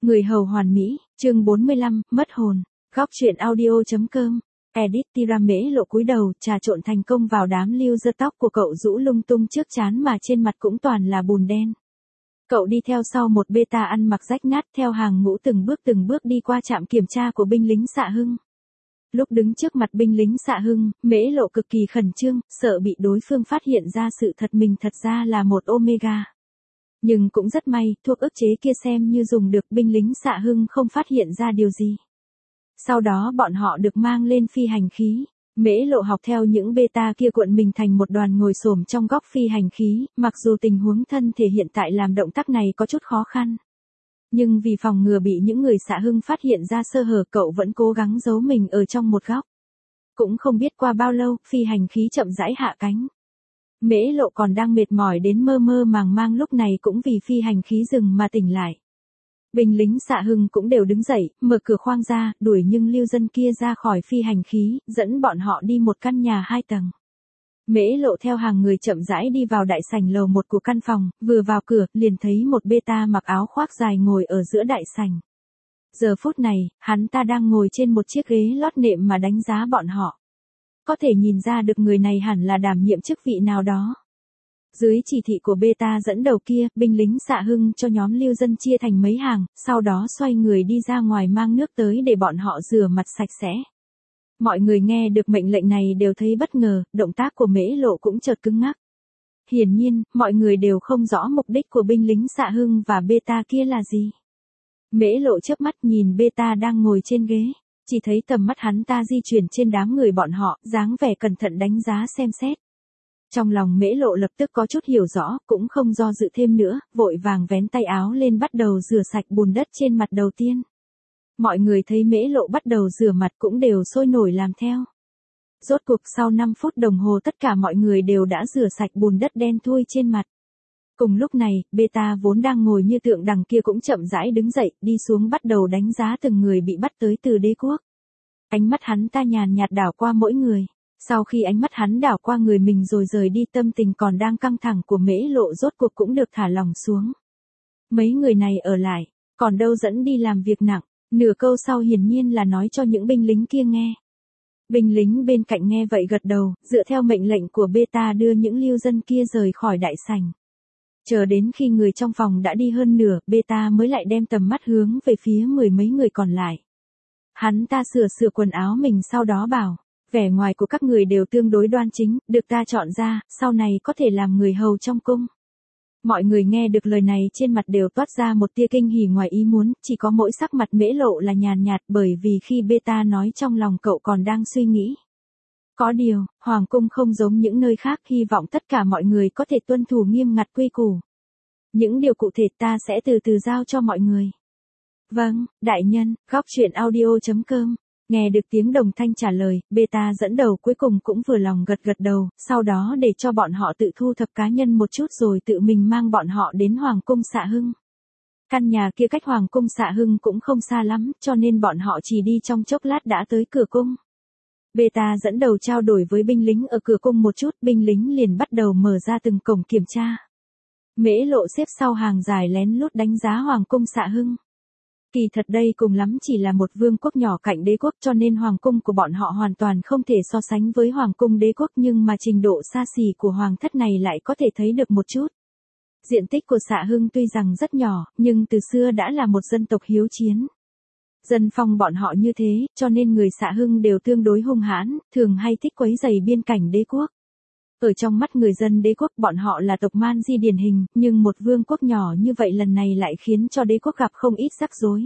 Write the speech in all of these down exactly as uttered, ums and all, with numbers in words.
Người hầu hoàn mỹ, chương bốn mươi lăm, mất hồn. Góc truyện audio.com. Edit Tira Mễ Lộ cúi đầu, trà trộn thành công vào đám lưu dơ tóc của cậu rũ lung tung trước trán mà trên mặt cũng toàn là bùn đen. Cậu đi theo sau một beta ăn mặc rách nát theo hàng ngũ từng bước từng bước đi qua trạm kiểm tra của binh lính xạ hưng. Lúc đứng trước mặt binh lính xạ hưng, Mễ Lộ cực kỳ khẩn trương, sợ bị đối phương phát hiện ra sự thật mình thật ra là một Omega. Nhưng cũng rất may, thuốc ức chế kia xem như dùng được, binh lính xạ hưng không phát hiện ra điều gì. Sau đó bọn họ được mang lên phi hành khí. Mễ Lộ học theo những beta kia cuộn mình thành một đoàn ngồi xổm trong góc phi hành khí, mặc dù tình huống thân thể hiện tại làm động tác này có chút khó khăn. Nhưng vì phòng ngừa bị những người xạ hưng phát hiện ra sơ hở, cậu vẫn cố gắng giấu mình ở trong một góc. Cũng không biết qua bao lâu, phi hành khí chậm rãi hạ cánh. Mễ Lộ còn đang mệt mỏi đến mơ mơ màng mang, lúc này cũng vì phi hành khí dừng mà tỉnh lại. Binh lính xạ hưng cũng đều đứng dậy, mở cửa khoang ra, đuổi những lưu dân kia ra khỏi phi hành khí, dẫn bọn họ đi một căn nhà hai tầng. Mễ Lộ theo hàng người chậm rãi đi vào đại sảnh lầu một của căn phòng, vừa vào cửa, liền thấy một beta mặc áo khoác dài ngồi ở giữa đại sảnh. Giờ phút này, hắn ta đang ngồi trên một chiếc ghế lót nệm mà đánh giá bọn họ. Có thể nhìn ra được người này hẳn là đảm nhiệm chức vị nào đó. Dưới chỉ thị của beta dẫn đầu kia, binh lính xạ hưng cho nhóm lưu dân chia thành mấy hàng, sau đó xoay người đi ra ngoài mang nước tới để bọn họ rửa mặt sạch sẽ. Mọi người nghe được mệnh lệnh này đều thấy bất ngờ, động tác của Mễ Lộ cũng chợt cứng ngắc. Hiển nhiên, mọi người đều không rõ mục đích của binh lính xạ hưng và beta kia là gì. Mễ Lộ chớp mắt nhìn beta đang ngồi trên ghế, chỉ thấy tầm mắt hắn ta di chuyển trên đám người bọn họ, dáng vẻ cẩn thận đánh giá xem xét. Trong lòng Mễ Lộ lập tức có chút hiểu rõ, cũng không do dự thêm nữa, vội vàng vén tay áo lên bắt đầu rửa sạch bùn đất trên mặt đầu tiên. Mọi người thấy Mễ Lộ bắt đầu rửa mặt cũng đều sôi nổi làm theo. Rốt cuộc sau năm phút đồng hồ tất cả mọi người đều đã rửa sạch bùn đất đen thui trên mặt. Cùng lúc này, beta vốn đang ngồi như tượng đằng kia cũng chậm rãi đứng dậy, đi xuống bắt đầu đánh giá từng người bị bắt tới từ đế quốc. Ánh mắt hắn ta nhàn nhạt đảo qua mỗi người. Sau khi ánh mắt hắn đảo qua người mình rồi rời đi, tâm tình còn đang căng thẳng của Mễ Lộ rốt cuộc cũng được thả lỏng xuống. Mấy người này ở lại, còn đâu dẫn đi làm việc nặng. Nửa câu sau hiển nhiên là nói cho những binh lính kia nghe. Binh lính bên cạnh nghe vậy gật đầu, dựa theo mệnh lệnh của beta đưa những lưu dân kia rời khỏi đại sảnh. Chờ đến khi người trong phòng đã đi hơn nửa, beta mới lại đem tầm mắt hướng về phía mười mấy người còn lại. Hắn ta sửa sửa quần áo mình sau đó bảo, vẻ ngoài của các người đều tương đối đoan chính, được ta chọn ra, sau này có thể làm người hầu trong cung. Mọi người nghe được lời này trên mặt đều toát ra một tia kinh hỉ ngoài ý muốn, chỉ có mỗi sắc mặt Mễ Lộ là nhàn nhạt, bởi vì khi beta nói trong lòng cậu còn đang suy nghĩ. Có điều, Hoàng cung không giống những nơi khác, hy vọng tất cả mọi người có thể tuân thủ nghiêm ngặt quy củ. Những điều cụ thể ta sẽ từ từ giao cho mọi người. Vâng, đại nhân. Góc truyện audio.com. Nghe được tiếng đồng thanh trả lời, beta dẫn đầu cuối cùng cũng vừa lòng gật gật đầu, sau đó để cho bọn họ tự thu thập cá nhân một chút rồi tự mình mang bọn họ đến Hoàng cung xạ hưng. Căn nhà kia cách Hoàng cung xạ hưng cũng không xa lắm, cho nên bọn họ chỉ đi trong chốc lát đã tới cửa cung. Beta dẫn đầu trao đổi với binh lính ở cửa cung một chút, binh lính liền bắt đầu mở ra từng cổng kiểm tra. Mễ Lộ xếp sau hàng dài lén lút đánh giá Hoàng cung xạ hưng. Kỳ thật đây cùng lắm chỉ là một vương quốc nhỏ cạnh đế quốc, cho nên hoàng cung của bọn họ hoàn toàn không thể so sánh với hoàng cung đế quốc, nhưng mà trình độ xa xỉ của hoàng thất này lại có thể thấy được một chút. Diện tích của xạ hưng tuy rằng rất nhỏ, nhưng từ xưa đã là một dân tộc hiếu chiến. Dân phong bọn họ như thế, cho nên người xạ hưng đều tương đối hung hãn, thường hay thích quấy rầy biên cảnh đế quốc. Ở trong mắt người dân đế quốc bọn họ là tộc man di điển hình, nhưng một vương quốc nhỏ như vậy lần này lại khiến cho đế quốc gặp không ít rắc rối.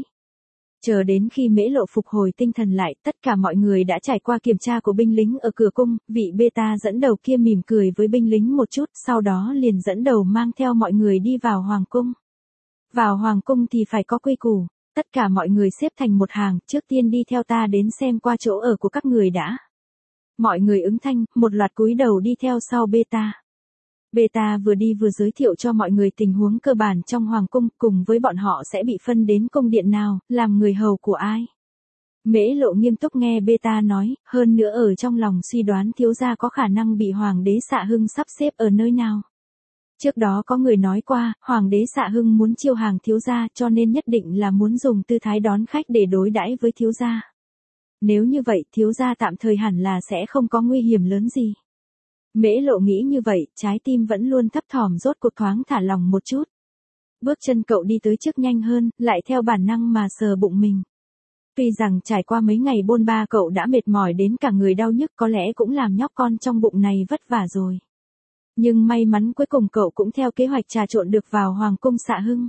Chờ đến khi Mễ Lộ phục hồi tinh thần lại, tất cả mọi người đã trải qua kiểm tra của binh lính ở cửa cung, vị beta dẫn đầu kia mỉm cười với binh lính một chút, sau đó liền dẫn đầu mang theo mọi người đi vào hoàng cung. Vào hoàng cung thì phải có quy củ, tất cả mọi người xếp thành một hàng, trước tiên đi theo ta đến xem qua chỗ ở của các người đã. Mọi người ứng thanh, một loạt cúi đầu đi theo sau beta. Beta vừa đi vừa giới thiệu cho mọi người tình huống cơ bản trong hoàng cung, cùng với bọn họ sẽ bị phân đến cung điện nào, làm người hầu của ai. Mễ Lộ nghiêm túc nghe beta nói, hơn nữa ở trong lòng suy đoán thiếu gia có khả năng bị hoàng đế xạ hưng sắp xếp ở nơi nào. Trước đó có người nói qua, Hoàng đế Xạ Hưng muốn chiêu hàng thiếu gia cho nên nhất định là muốn dùng tư thái đón khách để đối đãi với thiếu gia. Nếu như vậy thiếu gia tạm thời hẳn là sẽ không có nguy hiểm lớn gì. Mễ Lộ nghĩ như vậy, trái tim vẫn luôn thấp thỏm rốt cuộc thoáng thả lòng một chút. Bước chân cậu đi tới trước nhanh hơn, lại theo bản năng mà sờ bụng mình. Tuy rằng trải qua mấy ngày bôn ba cậu đã mệt mỏi đến cả người đau nhức có lẽ cũng làm nhóc con trong bụng này vất vả rồi. Nhưng may mắn cuối cùng cậu cũng theo kế hoạch trà trộn được vào Hoàng cung Xạ Hưng.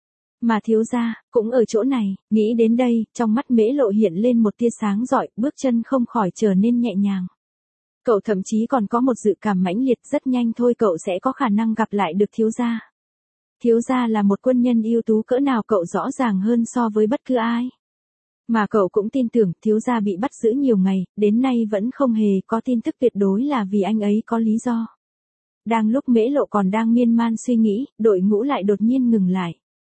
Mà thiếu gia, cũng ở chỗ này, nghĩ đến đây, trong mắt Mễ Lộ hiện lên một tia sáng rọi, bước chân không khỏi trở nên nhẹ nhàng. Cậu thậm chí còn có một dự cảm mãnh liệt rất nhanh thôi cậu sẽ có khả năng gặp lại được thiếu gia. Thiếu gia là một quân nhân ưu tú cỡ nào cậu rõ ràng hơn so với bất cứ ai. Mà cậu cũng tin tưởng thiếu gia bị bắt giữ nhiều ngày, đến nay vẫn không hề có tin tức tuyệt đối là vì anh ấy có lý do. Đang lúc Mễ Lộ còn đang miên man suy nghĩ, đội ngũ lại đột nhiên ngừng lại.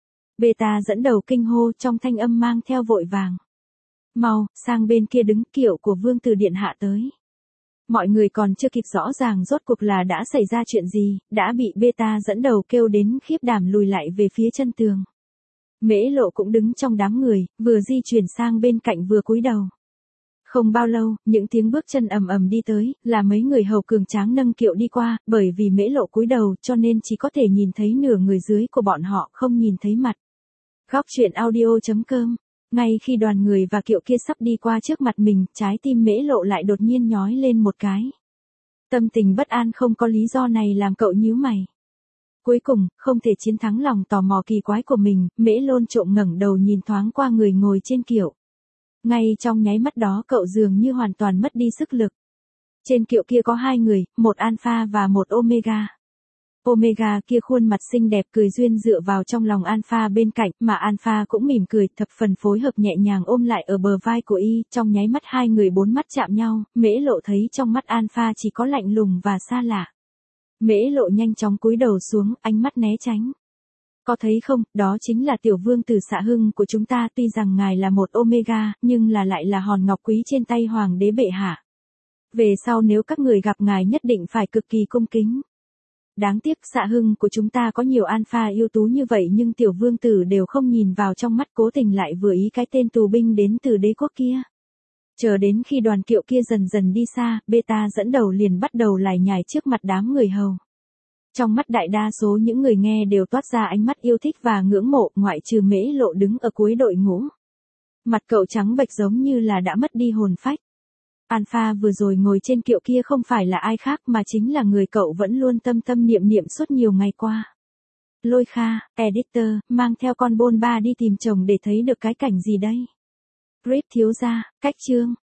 Beta dẫn đầu kinh hô trong thanh âm mang theo vội vàng. Mau, sang bên kia đứng kiệu của vương tử điện hạ tới. Mọi người còn chưa kịp rõ ràng rốt cuộc là đã xảy ra chuyện gì, đã bị Beta dẫn đầu kêu đến khiếp đảm lùi lại về phía chân tường. Mễ Lộ cũng đứng trong đám người, vừa di chuyển sang bên cạnh vừa cúi đầu. Không bao lâu, những tiếng bước chân ầm ầm đi tới, là mấy người hầu cường tráng nâng kiệu đi qua, bởi vì Mễ Lộ cúi đầu cho nên chỉ có thể nhìn thấy nửa người dưới của bọn họ, không nhìn thấy mặt. Góc truyện audio chấm com. Ngay khi đoàn người và kiệu kia sắp đi qua trước mặt mình, trái tim Mễ Lộ lại đột nhiên nhói lên một cái. Tâm tình bất an không có lý do này làm cậu nhíu mày. Cuối cùng, không thể chiến thắng lòng tò mò kỳ quái của mình, Mễ Lôn trộm ngẩng đầu nhìn thoáng qua người ngồi trên kiệu. Ngay trong nháy mắt đó cậu dường như hoàn toàn mất đi sức lực. Trên kiệu kia có hai người, một Alpha và một Omega. Omega kia khuôn mặt xinh đẹp cười duyên dựa vào trong lòng Alpha bên cạnh, mà Alpha cũng mỉm cười, thập phần phối hợp nhẹ nhàng ôm lại ở bờ vai của y, trong nháy mắt hai người bốn mắt chạm nhau, Mễ Lộ thấy trong mắt Alpha chỉ có lạnh lùng và xa lạ. Mễ Lộ nhanh chóng cúi đầu xuống, ánh mắt né tránh. Có thấy không, đó chính là tiểu vương tử Xạ Hưng của chúng ta, tuy rằng ngài là một Omega, nhưng là lại là hòn ngọc quý trên tay hoàng đế bệ hạ. Về sau nếu các người gặp ngài nhất định phải cực kỳ cung kính. Đáng tiếc Xạ Hưng của chúng ta có nhiều Alpha ưu tú như vậy nhưng tiểu vương tử đều không nhìn vào trong mắt, cố tình lại vừa ý cái tên tù binh đến từ đế quốc kia. Chờ đến khi đoàn kiệu kia dần dần đi xa, Beta dẫn đầu liền bắt đầu lải nhải trước mặt đám người hầu. Trong mắt đại đa số những người nghe đều toát ra ánh mắt yêu thích và ngưỡng mộ, ngoại trừ Mễ Lộ đứng ở cuối đội ngũ. Mặt cậu trắng bệch giống như là đã mất đi hồn phách. Alpha vừa rồi ngồi trên kiệu kia không phải là ai khác mà chính là người cậu vẫn luôn tâm tâm niệm niệm suốt nhiều ngày qua. Lôi Kha, editor, mang theo con bôn ba đi tìm chồng để thấy được cái cảnh gì đây? Rip thiếu gia, cách chương.